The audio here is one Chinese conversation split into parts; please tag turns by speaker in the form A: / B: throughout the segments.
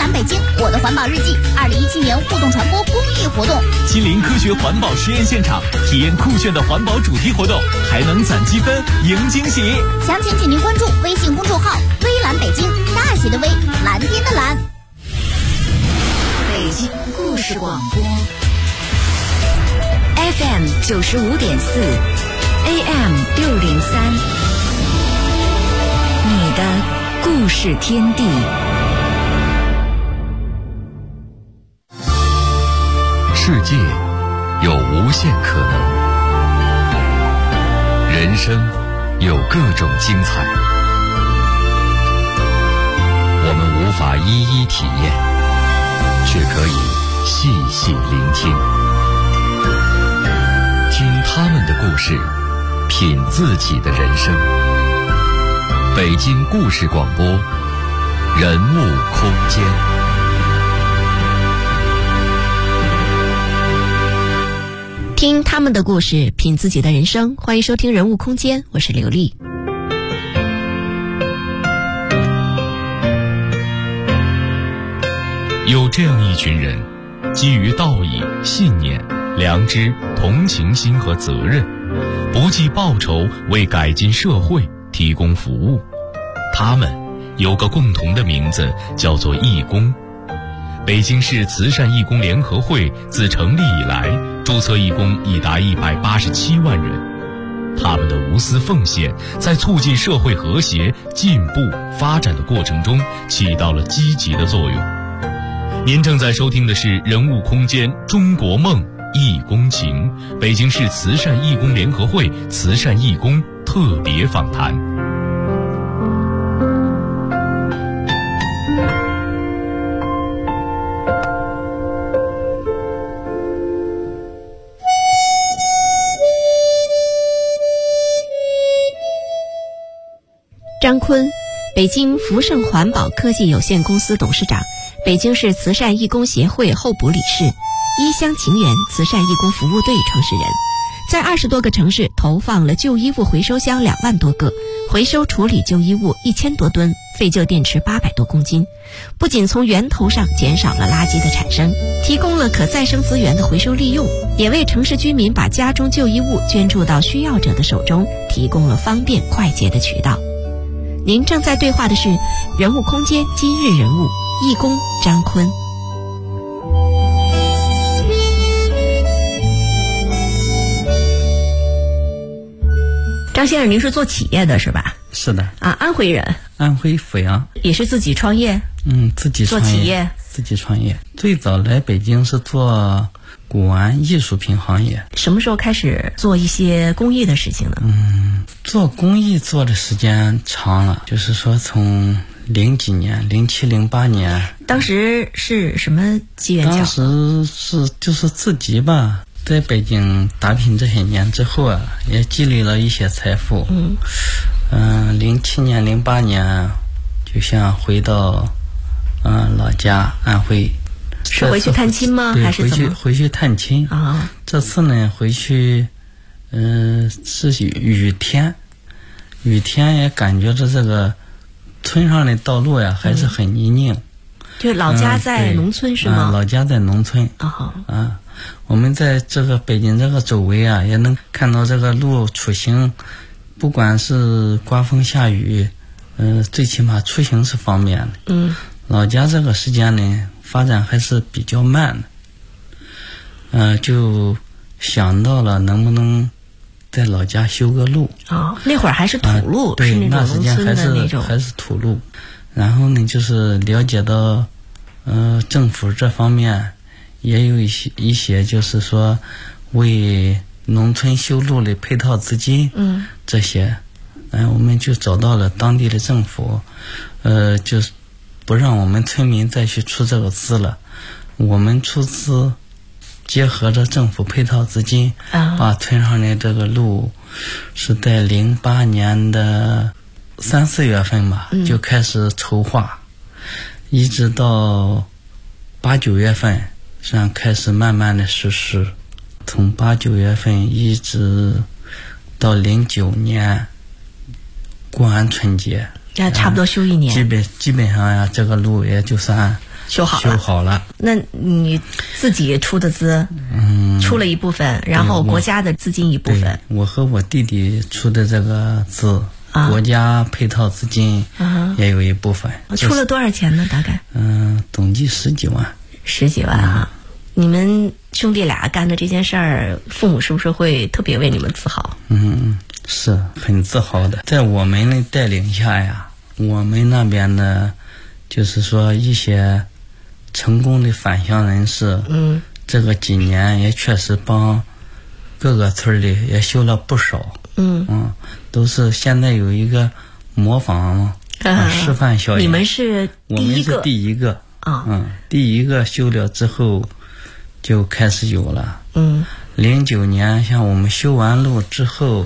A: 蓝北京我的环保日记2017年互动传播公益活动，
B: 亲临科学环保实验现场，体验酷炫的环保主题活动，还能攒积分赢惊喜。
A: 详情请您关注微信公众号微蓝北京，大写的微，蓝天的蓝。
C: 北京故事广播 FM 95.4 AM 603，你的故事天地。
D: 世界有无限可能，人生有各种精彩，我们无法一一体验，却可以细细聆听，听他们的故事，品自己的人生。北京故事广播，人物空间。
E: 听他们的故事，品自己的人生。欢迎收听人物空间，我是刘丽。
B: 有这样一群人，基于道义、信念、良知、同情心和责任，不计报酬为改进社会提供服务。他们有个共同的名字，叫做义工。北京市慈善义工联合会自成立以来，注册义工已达187万人。他们的无私奉献，在促进社会和谐、进步、发展的过程中起到了积极的作用。您正在收听的是人物空间中国梦义工情，北京市慈善义工联合会慈善义工特别访谈。
E: 张坤，北京福盛环保科技有限公司董事长，北京市慈善义工协会候补理事，一乡情缘慈善义工服务队创始人，在20多个城市投放了旧衣物回收箱2万多个，回收处理旧衣物1000多吨，废旧电池800多公斤，不仅从源头上减少了垃圾的产生，提供了可再生资源的回收利用，也为城市居民把家中旧衣物捐助到需要者的手中提供了方便快捷的渠道。您正在对话的是人物空间今日人物义工张坤。张先生，您是做企业的是吧？
F: 是的。
E: 啊，安徽人。
F: 安徽阜阳。
E: 也是自己创业？
F: 自己创业。
E: 做企业。
F: 自己创业。最早来北京是做古玩艺术品行业。
E: 什么时候开始做一些公益的事情呢？
F: 做公益做的时间长了，就是说从07几年、07、08年。当时是什么机缘？当时是就是自己吧，在北京打拼这些年之后啊，也积累了一些财富。07年、08年就想回到老家安徽。是回去探亲吗？还是怎么？回去探亲啊。这次呢回去是雨天也感觉着这个村上的道路呀还是很泥泞。就老家在农村是吗？老家在农村。我们在这个北京这个周围啊，也能看到这个路出行，不管是刮风下雨，最起码出行是方便的。老家这个时间呢发展还是比较慢的，就想到了能不能在老家修个路。那会儿还是土路，对，是那时间还是土路。然后呢，就是了解到，政府这方面也有一些就是说为农村修路的配套资金，这些，我们就找到了当地的政府，就是不让我们村民再去出这个资了，我们出资，结合着政府配套资金，把村上的这个路是在08年的3、4月份吧，就开始筹划，一直到8、9月份，实际上开始慢慢的实施，从8、9月份一直到09年过完春节。
E: 差不多修1年，
F: 基本上呀，这个路也就算
E: 修好了。那你自己出的资，出了一部分，然后国家的资金一部分。
F: 我和我弟弟出的这个资，国家配套资金也有一部分。
E: 出了多少钱呢？大概？
F: 总计10几万。
E: 10几万啊！你们兄弟俩干的这件事儿，父母是不是会特别为你们自豪？
F: 是很自豪的。在我们的带领下呀，我们那边的，就是说一些成功的返乡人士，这个几年也确实帮各个村里也修了不少。都是现在有一个模仿示范效应。
E: 你们是
F: 我们是第一个第一个修了之后就开始有了。09年像我们修完路之后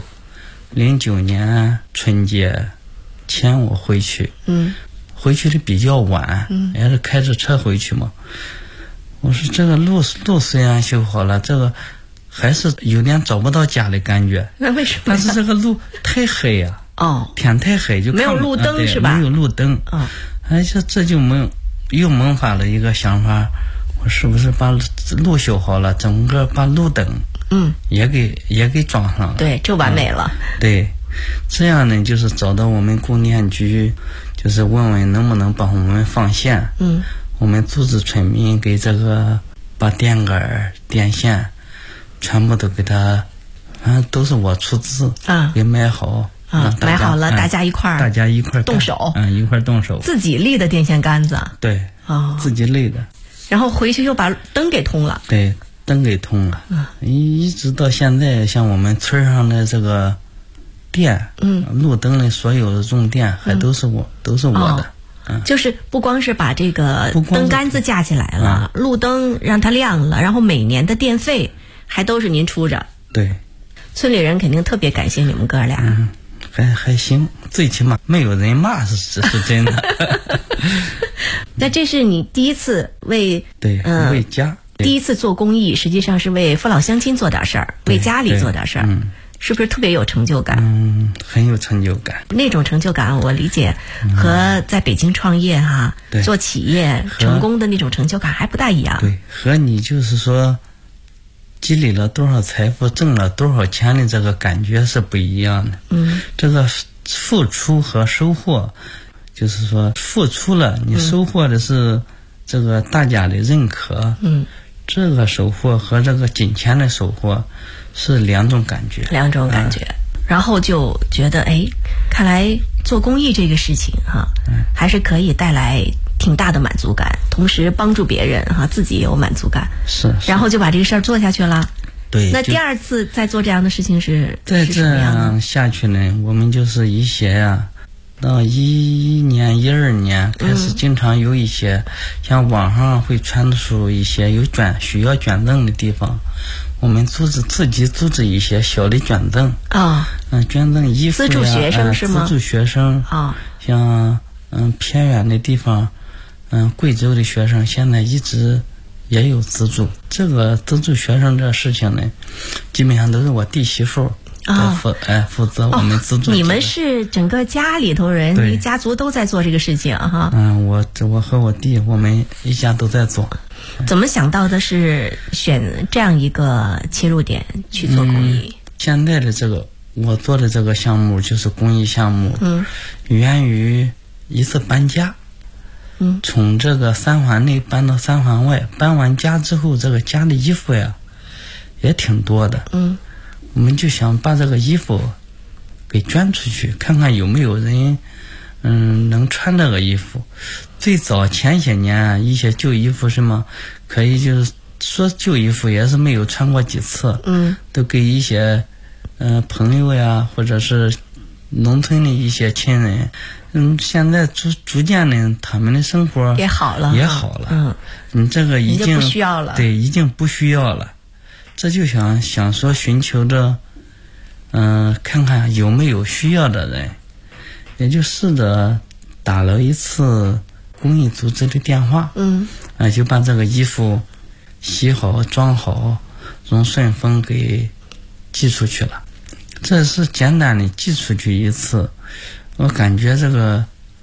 F: ，09年春节前我回去，回去的比较晚，也是开着车回去嘛。我说这个路虽然修好了，这个还是有点找不到家的感觉。
E: 那为什么？
F: 但是这个路太黑呀，天太黑，就
E: 没有路灯是吧？
F: 没有路灯。这就又萌发了一个想法，我是不是把路修好了，整个把路灯也给装上了？
E: 对，就完美了。
F: 对，这样呢，就是找到我们供电局，就是问问能不能帮我们放线。我们组织村民给这个把电杆、电线全部都给他，都是我出资给买好。
E: 买好了，大家一块儿动手，
F: 一块儿动手，
E: 自己立的电线杆子。
F: 对，自己立的。
E: 然后回去又把灯给通了。
F: 对，灯给通了。一直到现在，像我们村上的这个电，路灯的所有的用电还都是我的。
E: 就是不光是把这个灯杆子架起来了，路灯让它亮了，然后每年的电费还都是您出着。
F: 对，
E: 村里人肯定特别感谢你们哥俩。
F: 还行，最起码没有人骂是真的。
E: 那这是你第一次为
F: 家，
E: 第一次做公益，实际上是为父老乡亲做点事儿，为家里做点事儿。是不是特别有成就感？
F: 很有成就感。
E: 那种成就感，我理解和在北京创业做企业成功的那种成就感还不大一样。
F: 对，和你就是说积累了多少财富，挣了多少钱的这个感觉是不一样的。这个付出和收获，就是说付出了，你收获的是这个大家的认可。这个收获和这个金钱的收获是两种感觉。
E: 然后就觉得看来做公益这个事情还是可以带来挺大的满足感，同时帮助别人自己也有满足感。
F: 是。
E: 然后就把这个事儿做下去了。
F: 对。
E: 那第二次再做这样的事情是
F: 再这样下去呢，我们就是一些到11年、12年开始，经常有一些像网上会传出一些有需要捐赠的地方，我们自己组织一些小的捐赠。捐赠衣服呀，
E: 资助学生是吗？
F: 资助学生。像偏远的地方，贵州的学生现在一直也有资助。这个资助学生这事情呢，基本上都是我弟媳妇负责我们资助。
E: 你们是整个家里头人，你家族都在做这个事情
F: 我和我弟，我们一家都在做。
E: 怎么想到的是选这样一个切入点去做公益？
F: 现在的这个我做的这个项目就是公益项目，源于一次搬家。从这个三环内搬到三环外，搬完家之后，这个家的衣服呀也挺多的。我们就想把这个衣服给捐出去，看看有没有人能穿这个衣服。最早前些年一些旧衣服什么可以，就是说旧衣服也是没有穿过几次，都给一些朋友呀，或者是农村的一些亲人。现在逐渐的他们的生活
E: 也好了。
F: 你这个已经
E: 不需要了。
F: 对，已经不需要了。这就想说寻求着看看有没有需要的人，也就试着打了一次公益组织的电话，就把这个衣服洗好装好，用顺丰给寄出去了。这是简单的寄出去一次，我感觉这个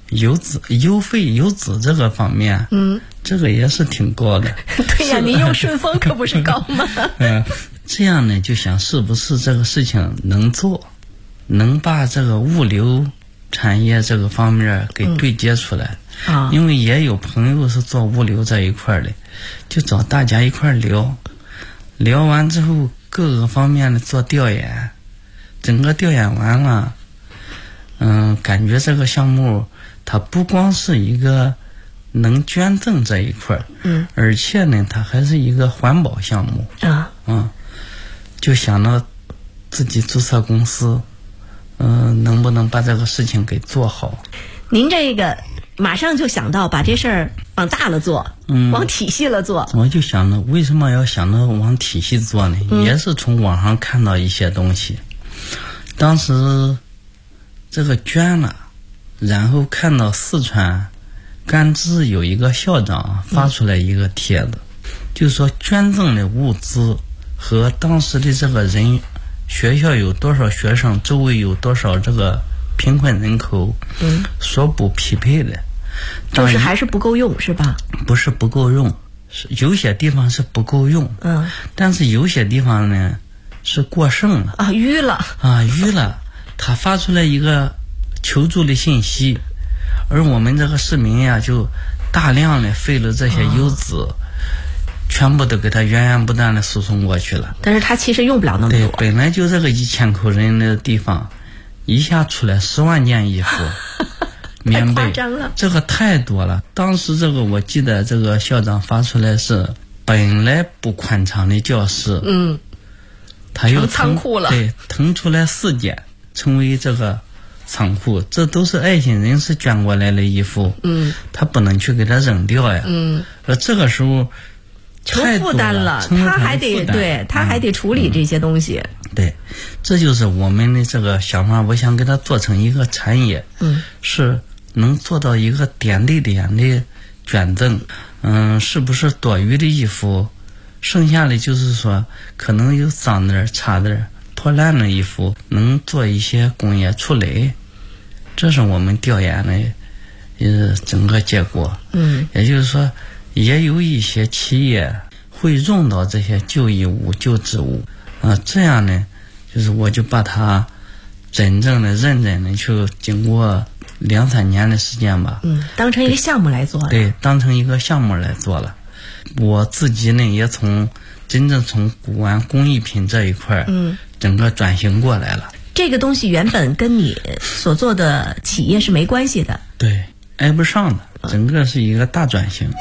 F: 油脂、油费、油脂这个方面，这个也是挺高的。
E: 对呀，您用顺丰可不是高吗？
F: 这样呢，就想是不是这个事情能做，能把这个物流产业这个方面给对接出来。因为也有朋友是做物流这一块的，就找大家一块聊，聊完之后各个方面的做调研，整个调研完了，感觉这个项目它不光是一个能捐赠这一块，而且呢，它还是一个环保项目就想到自己注册公司，能不能把这个事情给做好？
E: 您这个马上就想到把这事儿往大了做，往体系了做。
F: 我就想到为什么要想到往体系做呢？也是从网上看到一些东西，当时这个捐了，然后看到四川甘孜有一个校长发出来一个帖子，就是说捐赠的物资和当时的这个人，学校有多少学生，周围有多少这个贫困人口，所不匹配的，
E: 就是还是不够用，是吧？
F: 不是不够用，有些地方是不够用，但是有些地方呢是过剩了
E: 淤了
F: 淤了。他发出来一个求助的信息，而我们这个市民呀，就大量的费了这些油脂，全部都给他源源不断的输送过去了。
E: 但是他其实用不了那么多。
F: 对，本来就这个1000口人的地方，一下出来10万件衣服棉被，这个太多了。当时这个我记得这个校长发出来是本来不宽敞的教室，他又
E: 仓库了，
F: 对，腾出来4间成为这个仓库，这都是爱心人士捐过来的衣服，他不能去给他扔掉呀，这个时候
E: 成负担了，他还得处理这些东西。
F: 对，这就是我们的这个想法，我想给它做成一个产业，是能做到一个点对点的捐赠，是不是多余的衣服，剩下的就是说可能有脏点、差点、破烂的衣服，能做一些工业处理，这是我们调研的整个结果。也就是说，也有一些企业会用到这些旧衣物、旧织物。这样呢，就是我就把它真正的、认真的去经过2-3年的时间吧，
E: 当成一个项目来做了。
F: 对，当成一个项目来做了。我自己呢，也真正从古玩工艺品这一块，整个转型过来了。
E: 这个东西原本跟你所做的企业是没关系的，
F: 对，挨不上的，整个是一个大转型。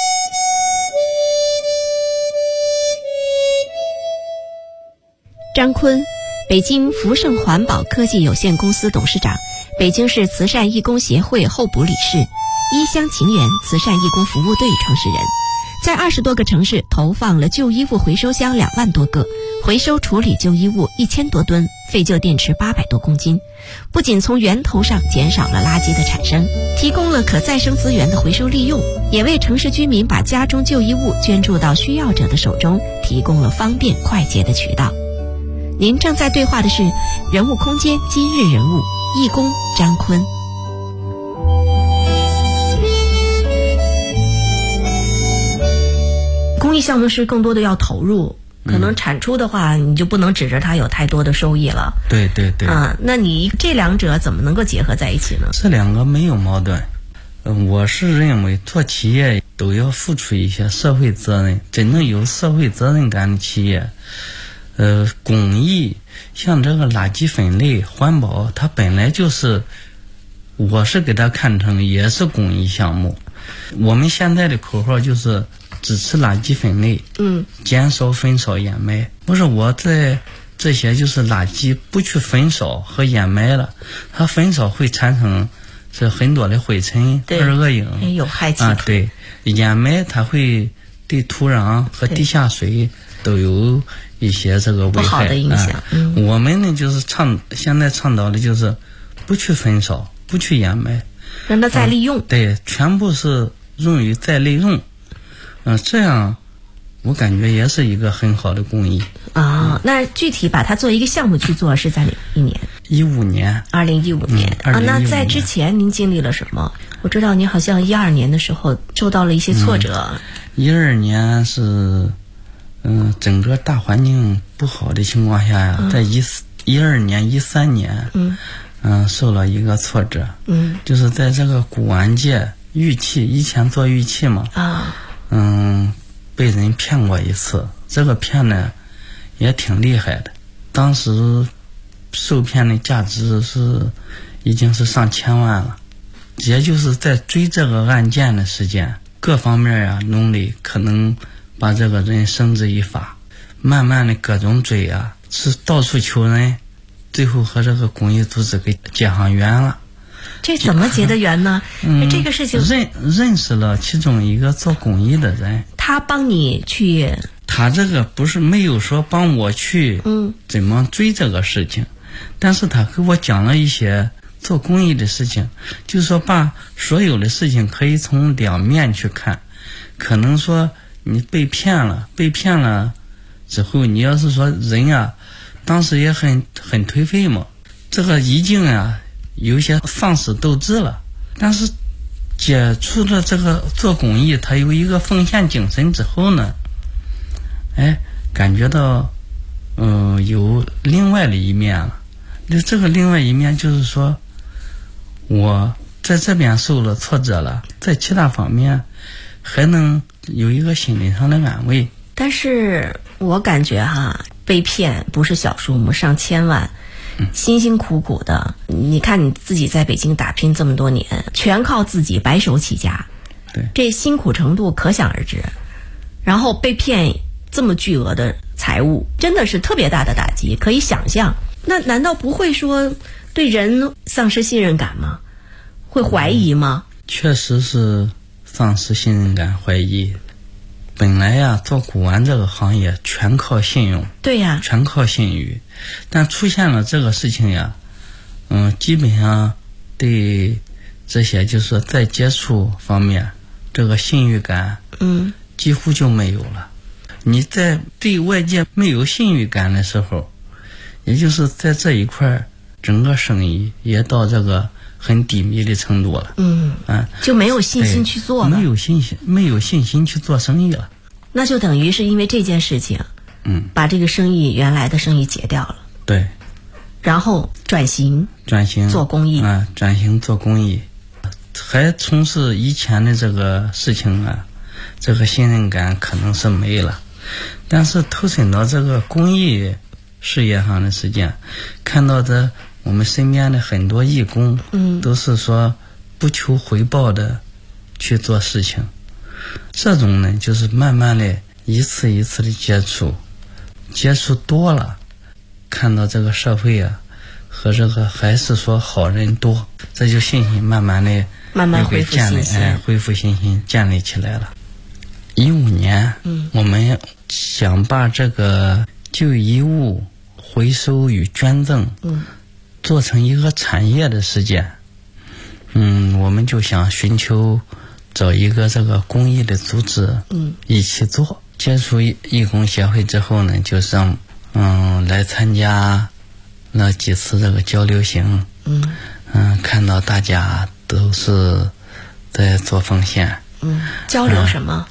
E: 张坤，北京福盛环保科技有限公司董事长，北京市慈善义工协会候补理事，一乡情缘慈善义工服务队创始人，在20多个城市投放了旧衣物回收箱2万多个，回收处理旧衣物1000多吨，废旧电池800多公斤，不仅从源头上减少了垃圾的产生，提供了可再生资源的回收利用，也为城市居民把家中旧衣物捐助到需要者的手中提供了方便快捷的渠道。您正在对话的是人物空间今日人物义工张坤。公益项目是更多的要投入，可能产出的话，你就不能指着它有太多的收益了。
F: 对对对。
E: 那你这两者怎么能够结合在一起呢？
F: 这两个没有矛盾。我是认为做企业都要付出一些社会责任，真正有社会责任感的企业，公益像这个垃圾分类、环保，它本来就是，我是给它看成也是公益项目。我们现在的口号就是支持垃圾分类，减少焚烧掩埋。不是我在这些就是垃圾不去焚烧和掩埋了，它焚烧会产生是很多的灰尘、二恶英，
E: 有害气体。
F: 对，掩埋它会对土壤和地下水都有一些这个危害
E: 不好的影响。
F: 我们呢就是现在倡导的就是不去焚烧，不去掩埋，
E: 让它再利用。
F: 对，全部是用于再利用。这样我感觉也是一个很好的公益。
E: 那具体把它做一个项目去做是在哪一年？
F: 2015年。
E: 2015年那在之前您经历了什么？我知道您好像12年的时候受到了一些挫折。
F: 12年是，整个大环境不好的情况下呀，在12年、13年，受了一个挫折。就是在这个古玩界，玉器以前做玉器嘛，被人骗过一次。这个骗呢，也挺厉害的。当时受骗的价值已经是上千万了。也就是在追这个案件的时间，各方面啊努力，可能把这个人绳之以法。慢慢的各种追啊，是到处求人，最后和这个公益组织给结上缘了。
E: 这怎么结的缘呢？这个事情
F: 认识了其中一个做公益的人，
E: 他帮你去。
F: 他这个不是没有说帮我去怎么追这个事情，但是他给我讲了一些做公益的事情，就是说把所有的事情可以从两面去看。可能说你被骗了之后，你要是说人啊当时也很颓废嘛，这个已经啊有些丧失斗志了，但是接触了这个做公益，他有一个奉献精神之后呢，感觉到有另外的一面了。这个另外一面就是说，我在这边受了挫折了，在其他方面还能有一个心理上的安慰。
E: 但是我感觉被骗不是小数目，上千万，辛辛苦苦的。你看你自己在北京打拼这么多年，全靠自己白手起家，
F: 对，
E: 这辛苦程度可想而知。然后被骗这么巨额的财物，真的是特别大的打击，可以想象。那难道不会说对人丧失信任感吗？会怀疑吗？
F: 确实是丧失信任感，怀疑。本来呀，做古玩这个行业全靠信用，
E: 对呀，
F: 全靠信誉。但出现了这个事情呀，基本上对这些就是说在接触方面，这个信誉感，几乎就没有了。你在对外界没有信誉感的时候，也就是在这一块，整个生意也到这个很低迷的程度了。
E: 就没有信心去做了，
F: 没有信心去做生意了。
E: 那就等于是因为这件事情，把这个原来的生意结掉了。
F: 对，
E: 然后转型做公益
F: 转型做公益，还从事以前的这个事情啊，这个信任感可能是没了。但是投身到这个公益事业上的时间，看到我们身边的很多义工，都是说不求回报的去做事情。这种呢，就是慢慢的一次一次的接触多了，看到这个社会啊和这个还是说好人多，这就信心慢慢
E: 恢
F: 复信心建立起来了。15年，我们想把这个旧遗物回收与捐赠，做成一个产业的事件。我们就想寻求找一个这个公益的组织，一起做。接触义工协会之后呢，就上来参加了几次这个交流行，看到大家都是在做奉献。
E: 交流什么？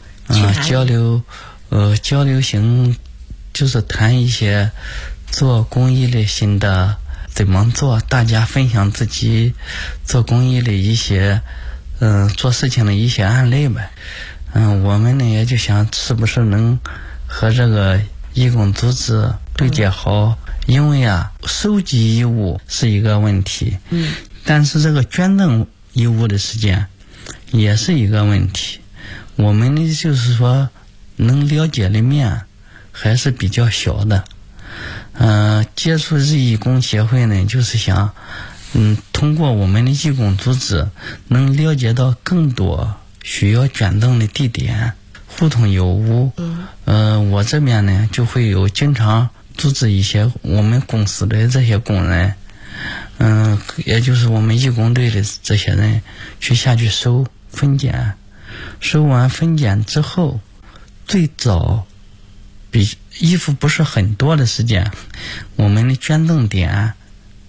F: 交流行就是谈一些做公益的心得，怎么做，大家分享自己做公益的一些做事情的一些案例呗。我们呢也就想是不是能和这个义工组织对接好，因为收集遗物是一个问题，但是这个捐赠遗物的时间也是一个问题。我们呢就是说能了解的面还是比较小的。接触义工协会呢，就是想通过我们的义工组织能了解到更多需要捐赠的地点，互通有无。我这边呢就会有经常组织一些我们公司的这些工人，也就是我们义工队的这些人下去收分拣，收完分拣之后，最早比衣服不是很多的时间，我们的捐赠点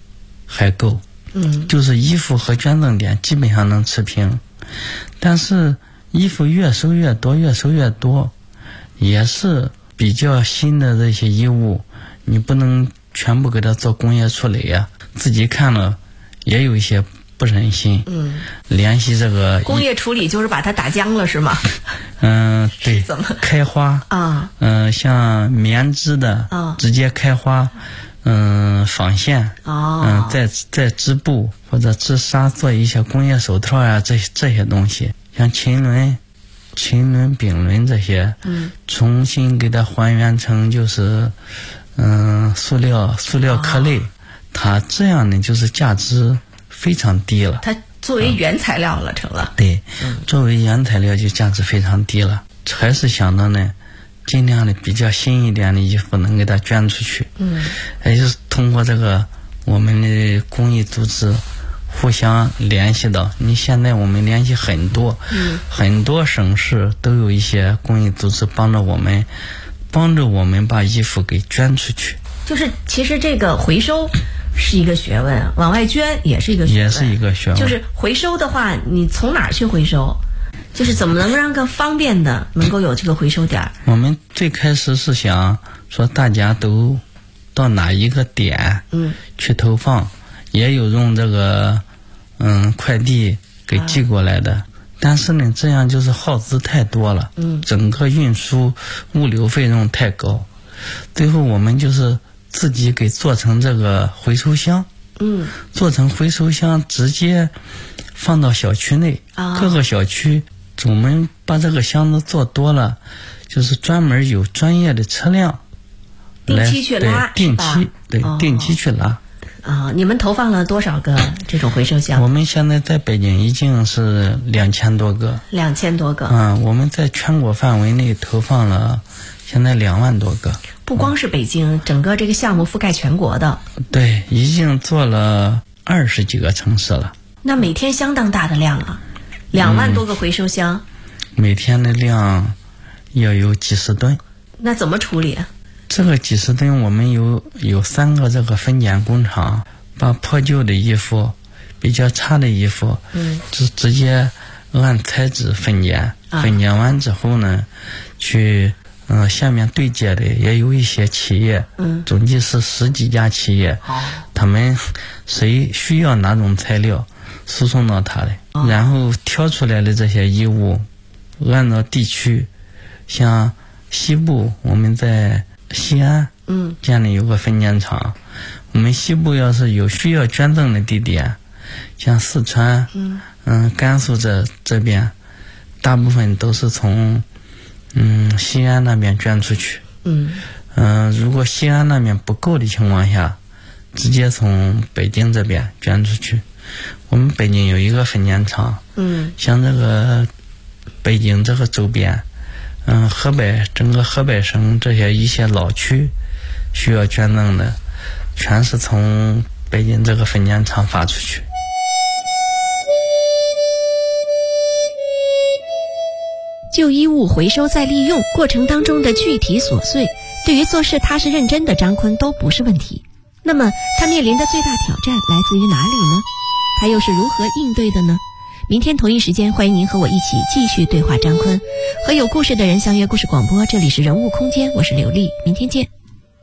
F: 还够，就是衣服和捐赠点基本上能持平，但是衣服越收越多，也是比较新的这些衣物，你不能全部给它做工业处理呀，自己看了也有一些不忍心。联系这个
E: 工业处理就是把它打浆了是吗？
F: 对，
E: 怎么
F: 开花
E: 啊？
F: 像棉织的直接开花，纺线再织布或者织纱，做一些工业手套啊，这些东西，像禽纶、丙纶这些，重新给它还原成就是塑料壳类，它这样呢就是价值非常低了。
E: 它作为原材料了成了。
F: 对，作为原材料就价值非常低了。还是想到呢，尽量的比较新一点的衣服能给它捐出去。也就是通过这个我们的公益组织互相联系到，你现在我们联系很多，很多省市都有一些公益组织帮着我们把衣服给捐出去。
E: 就是其实这个回收是一个学问，往外捐也是一个学问，
F: 也是一个学问。
E: 就是回收的话，你从哪儿去回收？就是怎么能让更方便的能够有这个回收点？
F: 我们最开始是想说大家都到哪一个点去投放，也有用这个快递给寄过来的，但是呢这样就是耗资太多了，整个运输物流费用太高，最后我们就是自己给做成这个回收箱，做成回收箱直接放到小区内，各个小区我们把这个箱子做多了，就是专门有专业的车辆
E: 定期去拉，
F: 定期去拉。
E: 你们投放了多少个这种回收箱？
F: 我们现在在北京已经是2000多个。2000
E: 多个。
F: 我们在全国范围内投放了现在2万多个。
E: 不光是北京，整个这个项目覆盖全国的。
F: 对，已经做了20几个城市了。
E: 那每天相当大的量了，2万多个回收箱。
F: 每天的量要有几十吨。
E: 那怎么处理？
F: 这个几十吨我们有3个这个分拣工厂，把破旧的衣服、比较差的衣服，直接按材质分拣，分拣完之后呢，去下面对接的也有一些企业，总计是10几家企业，他们谁需要哪种材料，输送到他的，然后挑出来的这些衣物，按照地区，像西部我们在西安建立有个分拣厂，我们西部要是有需要捐赠的地点，像四川甘肃这边大部分都是从西安那边捐出去。如果西安那边不够的情况下，直接从北京这边捐出去。我们北京有一个分拣厂，像这个北京这个周边，整个河北省这些一些老区需要捐赠的，全是从北京这个分拣厂发出去。
E: 旧衣物回收再利用过程当中的具体琐碎，对于做事踏实认真的张坤都不是问题。那么他面临的最大挑战来自于哪里呢？他又是如何应对的呢？明天同一时间，欢迎您和我一起继续对话张坤，和有故事的人相约故事广播。这里是人物空间，我是刘丽，明天见。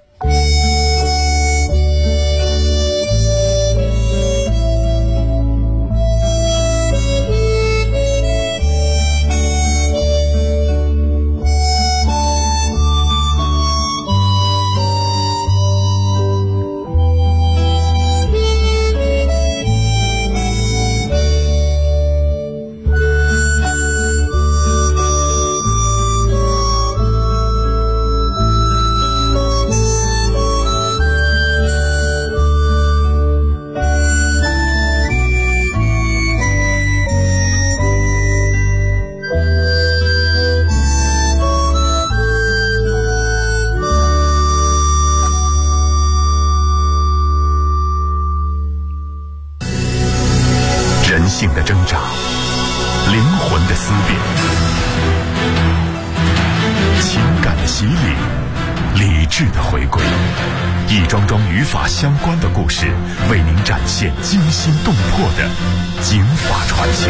G: 性的挣扎，灵魂的思辨，情感的洗礼，理智的回归，一桩桩与法相关的故事，为您展现惊心动魄的警法传奇。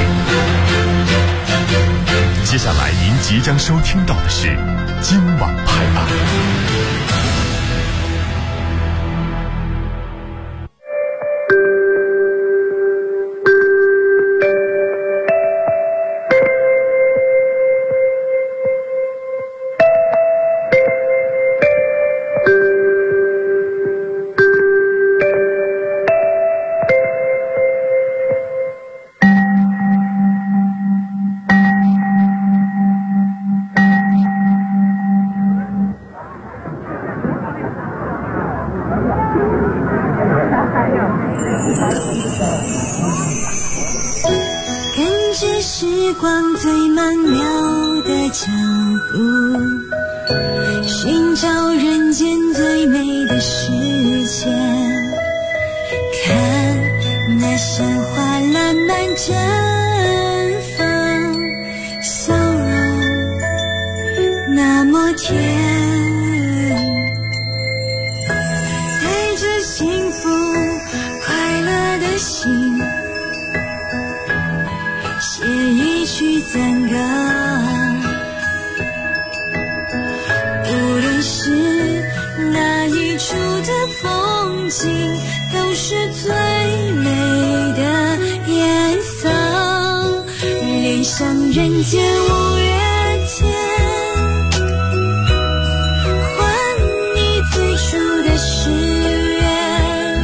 G: 接下来您即将收听到的是今晚拍案。
H: 跟着时光最曼妙的脚步，寻找人间最美的世界，看那山花烂漫绽放，笑容那么甜，带着幸福快乐的心，写一曲赞歌，无论是哪一处的风景，都是最美的颜色，恋上人间五月天，还你最初的誓言，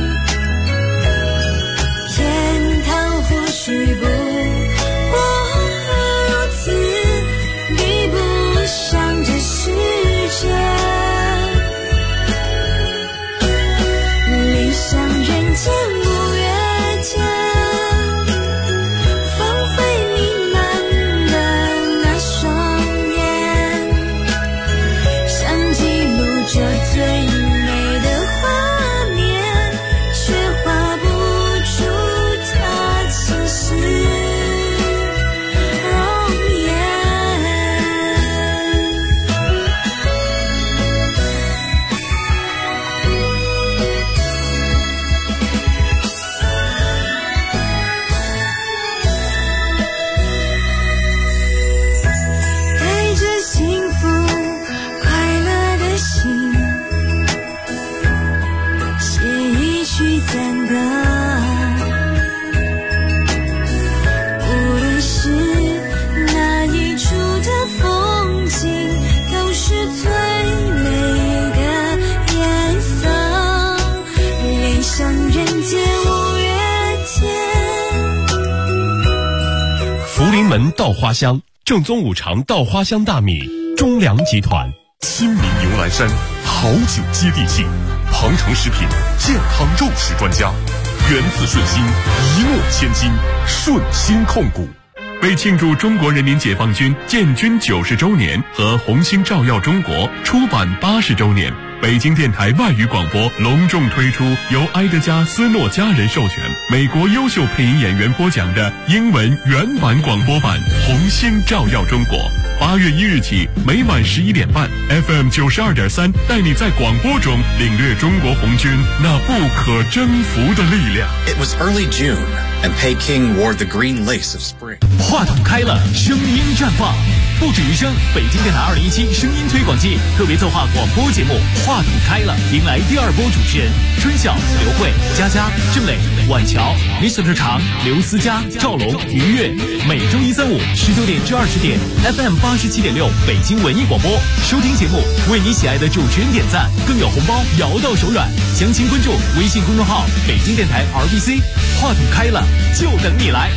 H: 天堂或许不
G: 门稻花香，正宗五常稻花香大米，中粮集团。亲民牛栏山，好酒接地气。鹏程食品健康肉食专家，源自顺心，一诺千金，顺心控股。为庆祝中国人民解放军建军90周年和红星照耀中国出版80周年，北京电台外语广播隆重推出由埃德加·斯诺家人授权、美国优秀配音演员播讲的英文原版广播版《红星照耀中国》。8月1日起，每晚11点半 ，FM 92.3带你在广播中领略中国红军那不可征服的力量。
I: It was early June, and Peking wore the green lace of spring.
J: 话筒开了，声音绽放，不止于声。北京电台2017声音推广季特别策划广播节目《话筒开了》，迎来第2波主持人春晓、刘慧、佳佳、郑磊、婉乔、Mr. 常、刘思佳、赵龙、于越。每周1、3、5 19点至20点 ，FM 87.6北京文艺广播。收听节目，为你喜爱的主持人点赞，更有红包摇到手软。详情关注微信公众号北京电台 RBC。话筒开了，就等你来。